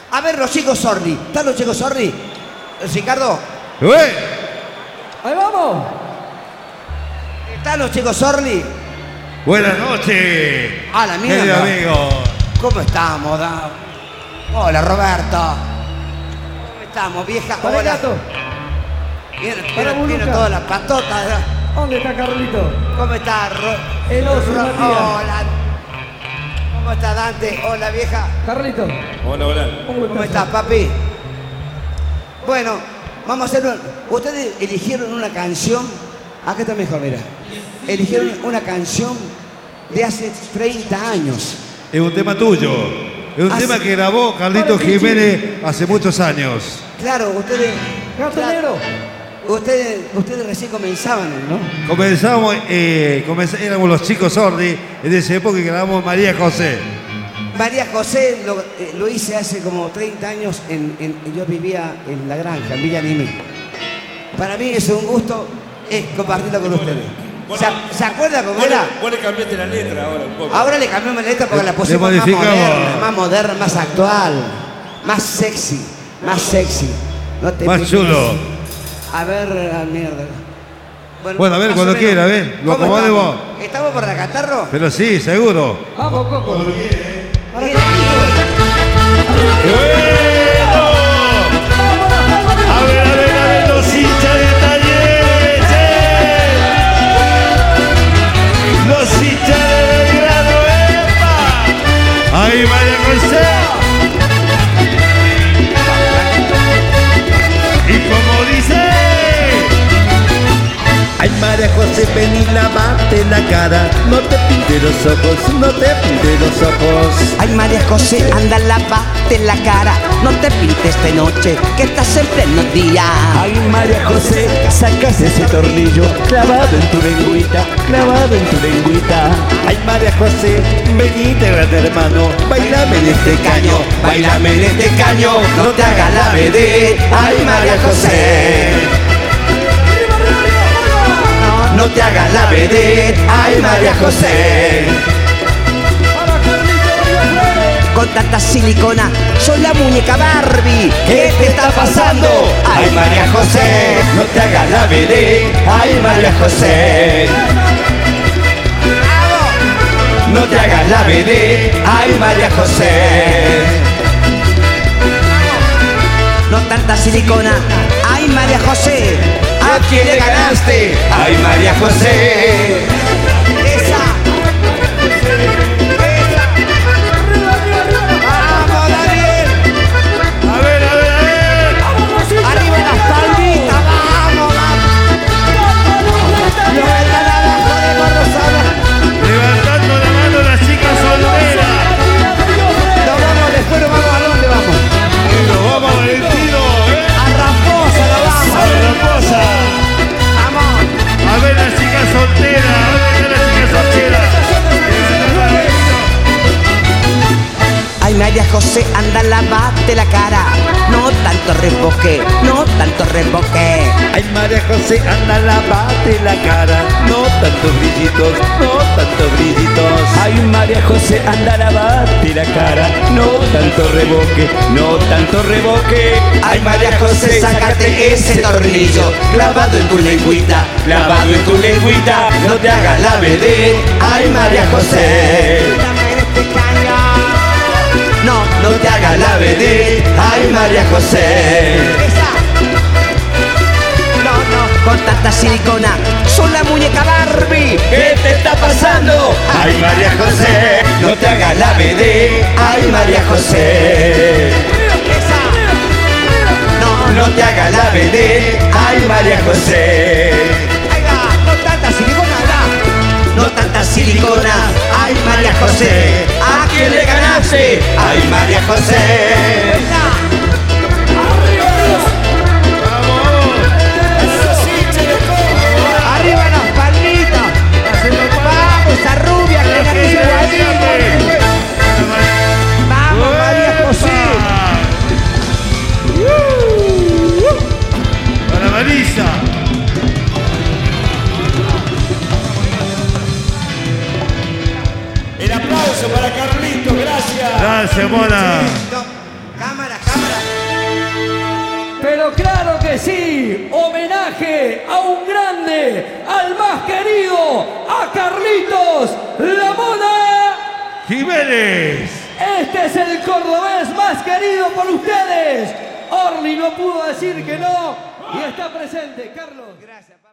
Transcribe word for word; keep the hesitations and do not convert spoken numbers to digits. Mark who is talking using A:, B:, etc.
A: A ver, los chicos Sordi. ¿Están los chicos Sordi? Ricardo.
B: ¡Ué!
C: ¡Ahí vamos!
A: ¿Están los chicos Sordi?
B: Buenas noches.
A: A la mierda.
B: Querido amigo.
A: ¿Cómo estamos, da? Hola, Roberto. ¿Cómo estamos, vieja?
C: Para el
A: Hola.
C: gato.
A: Vienen,
C: Para
A: vienen, vienen
C: Buluca.
A: todas las patotas. ¿Da?
C: ¿Dónde está Carlito?
A: ¿Cómo está, Ro?
C: El oso,
A: Ro-
C: Matías.
A: Hola. ¿Cómo está, Dante? Hola, vieja.
C: Carlito.
D: Hola, hola.
A: ¿Cómo estás, papi? Bueno, vamos a hacer un... Ustedes eligieron una canción... Acá está mejor, mira. Eligieron una canción de hace treinta años.
B: Es un tema tuyo. Es un
A: Ah,
B: tema
A: sí.
B: que grabó Carlito
C: Ahora sí,
B: Jiménez hace muchos años.
A: Claro, ustedes...
C: Gatonero.
A: Ustedes, ustedes recién comenzaban, ¿no?
B: Comenzamos, eh, comenz- éramos los chicos Sordi en esa época que grabamos María José.
A: María José lo, eh, lo hice hace como treinta años. En, en- yo vivía en La Granja, en Villa Nimí. Para mí es un gusto es compartirlo con ustedes. ¿Se, ¿Se acuerda cómo
D: Vos le,
A: era?
D: vos le cambiaste la letra ahora un poco.
A: Ahora le cambiamos la letra porque la
B: Le
A: pusimos más
B: modificamos.
A: moderna, más moderna, más actual, más sexy, más sexy. No te
B: Más
A: piques.
B: chulo.
A: A ver, la mierda.
B: Bueno, a ver,
A: más
B: cuando
A: o menos.
B: quiera, a ver, lo
A: ¿Cómo
B: acomode
A: estamos?
B: vos.
A: ¿Estamos para cantarlo?
B: Pero sí, seguro.
C: Vamos, Coco. Para
B: ¡Bueno! A ver, a ver, a ver, los hinchas de Talleres. ¡eh! Los hinchas de Belgrano, ¡epa! ¡Ahí, María José! Y como dice...
E: Ay, María José, ven y lavate la cara. No te pintes los ojos, no te pintes los ojos.
A: Ay, María José, anda, lavate la cara. No te pintes de noche, que estás en pleno día.
E: Ay, María José, sacas ese tornillo clavado en tu lengüita, clavado en tu lengüita. Ay, María José, venite, gran hermano, bailame en este caño, bailame en este caño. No te hagas la vedette, ay, María José. No te hagas la vedette, ay, María José.
A: Con tanta silicona, soy la muñeca Barbie.
E: ¿Qué te está pasando? Ay, María José, no te hagas la vedette, ay, María José. No te hagas la vedette, ay, María José.
A: No tanta silicona, ay, María José.
E: ¿A quién le ganaste? Ay, María José.
A: Esa. Vamos, Daniel.
B: A ver, a ver, a ver.
A: Arriba las palmitas, vamos, vamos. Los que están abajo de Gorrosana.
B: Levantando la mano las chicas solteras.
A: Nos vamos, después nos vamos a dónde vamos.
B: Y nos vamos a Valentino, ¿eh?
A: A Ramposa nos
B: A
A: vamos.
B: la cosa.
A: Vamos.
B: A ver las chicas solteras. A ver están las chicas solteras.
A: Ay, María José, anda, lavate la cara. No tanto reboque, no tanto reboque.
E: Ay, María José, anda, lavate la cara. No tantos brillitos, no tantos brillitos. Ay, María José, anda, lavate la cara. No tanto reboque, no tanto reboque. Ay, María José, sácate ese tornillo clavado en tu lengüita, clavado en tu lengüita. No te hagas la vedette. Ay, María José.
A: Dame en este cañón. No,
E: No te hagas la vedette. Ay, María José.
A: esa. No, no, con tanta silicona, soy la muñeca Barbie.
E: ¿Qué te está pasando? Ay, María José, no te hagas la vedette. Ay, María José.
A: Esa. No,
E: No te hagas la vedette. Ay, María José.
A: ahí va, no tanta silicona, va.
E: No tanta silicona. Ay, María José. ¿A quién le ganaste? Ay, María José.
A: Arriba las palmitas. Vamos, esa rubia que la tengo ahí. Vamos, María José.
B: Para Marisa.
D: El aplauso para Carlitos, gracias.
B: Gracias, mona.
A: No,
C: sí, homenaje a un grande, al más querido, a Carlitos La Mona
B: Jiménez.
C: Este es el cordobés más querido por ustedes. Orly no pudo decir que no y está presente. Carlos.
A: Gracias.